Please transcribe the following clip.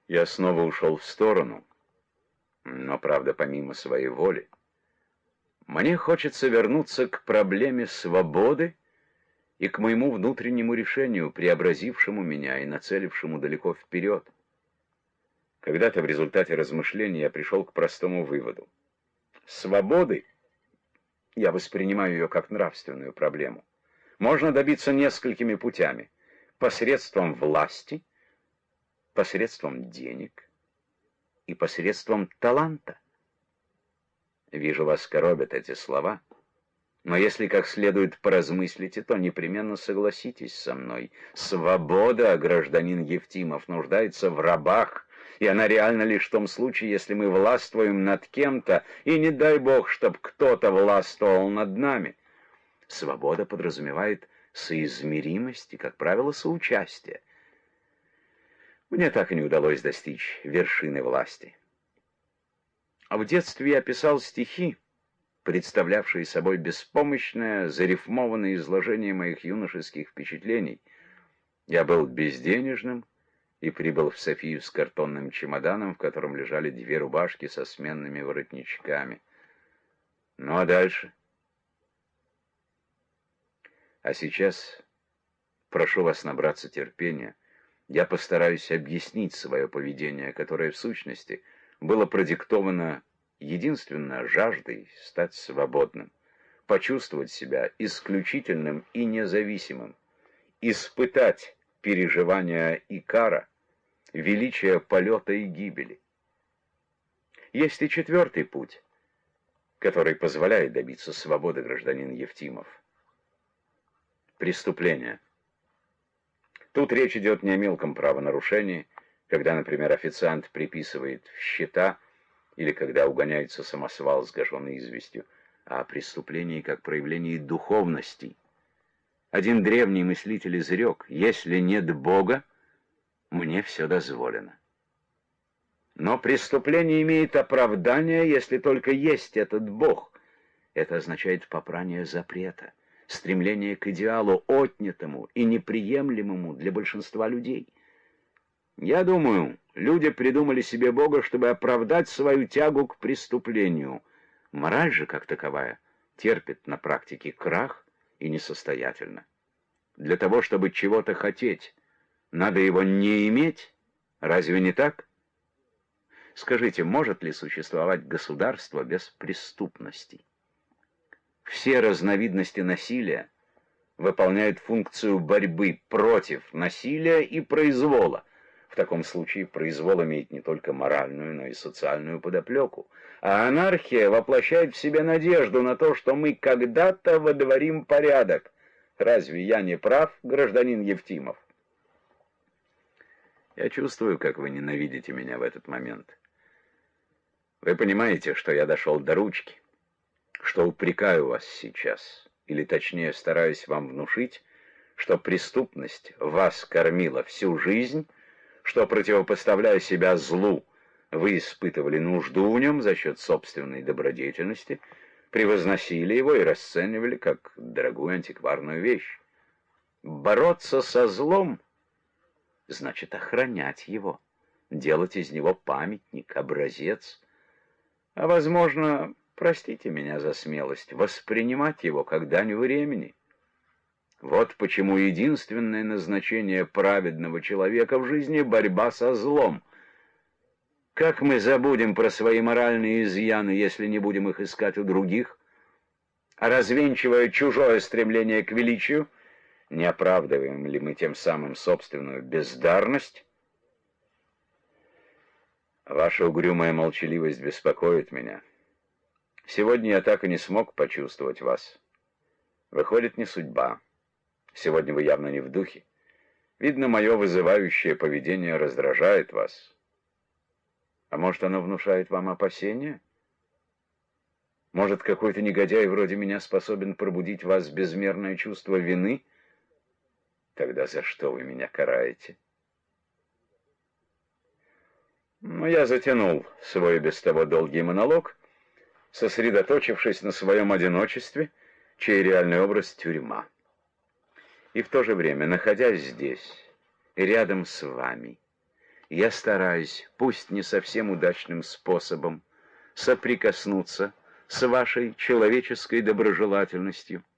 Я снова ушел в сторону, но, правда, помимо своей воли. Мне хочется вернуться к проблеме свободы и к моему внутреннему решению, преобразившему меня и нацелившему далеко вперед. Когда-то в результате размышлений я пришел к простому выводу. Свободы, я воспринимаю ее как нравственную проблему, можно добиться несколькими путями: посредством власти, посредством денег и посредством таланта. Вижу, вас коробят эти слова, но если как следует поразмыслите, то непременно согласитесь со мной. Свобода, гражданин Евтимов, нуждается в рабах, и она реальна лишь в том случае, если мы властвуем над кем-то, и не дай бог, чтоб кто-то властвовал над нами. Свобода подразумевает соизмеримость и, как правило, соучастие. Мне так и не удалось достичь вершины власти. А в детстве я писал стихи, представлявшие собой беспомощное, зарифмованное изложение моих юношеских впечатлений. Я был безденежным и прибыл в Софию с картонным чемоданом, в котором лежали 2 рубашки со сменными воротничками. Ну а дальше? А сейчас прошу вас набраться терпения. Я постараюсь объяснить свое поведение, которое в сущности было продиктовано единственно жаждой стать свободным, почувствовать себя исключительным и независимым, испытать переживания Икара, величие полета и гибели. Есть и 4-й путь, который позволяет добиться свободы, гражданин Евтимов. Преступление. Тут речь идет не о мелком правонарушении, когда, например, официант приписывает в счета, или когда угоняется самосвал с гашеной известью, а о преступлении как проявлении духовности. Один древний мыслитель изрек: «Если нет Бога, мне все дозволено». Но преступление имеет оправдание, если только есть этот Бог. Это означает попрание запрета, стремление к идеалу, отнятому и неприемлемому для большинства людей. Я думаю, люди придумали себе Бога, чтобы оправдать свою тягу к преступлению. Мораль же, как таковая, терпит на практике крах и несостоятельна. Для того, чтобы чего-то хотеть, надо его не иметь. Разве не так? Скажите, может ли существовать государство без преступности? Все разновидности насилия выполняют функцию борьбы против насилия и произвола. В таком случае произвол имеет не только моральную, но и социальную подоплеку. А анархия воплощает в себе надежду на то, что мы когда-то водворим порядок. Разве я не прав, гражданин Евтимов? Я чувствую, как вы ненавидите меня в этот момент. Вы понимаете, что я дошел до ручки, что упрекаю вас сейчас, или точнее стараюсь вам внушить, что преступность вас кормила всю жизнь, что, противопоставляя себя злу, вы испытывали нужду в нем за счет собственной добродетельности, превозносили его и расценивали как дорогую антикварную вещь. Бороться со злом значит охранять его, делать из него памятник, образец, а, возможно, простите меня за смелость, воспринимать его как дань времени. Вот почему единственное назначение праведного человека в жизни — борьба со злом. Как мы забудем про свои моральные изъяны, если не будем их искать у других? А развенчивая чужое стремление к величию, не оправдываем ли мы тем самым собственную бездарность? Ваша угрюмая молчаливость беспокоит меня. Сегодня я так и не смог почувствовать вас. Выходит, не судьба. Сегодня вы явно не в духе. Видно, мое вызывающее поведение раздражает вас. А может, оно внушает вам опасения? Может, какой-то негодяй вроде меня способен пробудить в вас безмерное чувство вины? Тогда за что вы меня караете? Но я затянул свой без того долгий монолог, сосредоточившись на своем одиночестве, чей реальный образ — тюрьма. И в то же время, находясь здесь, рядом с вами, Я стараюсь, пусть не совсем удачным способом, соприкоснуться с вашей человеческой доброжелательностью.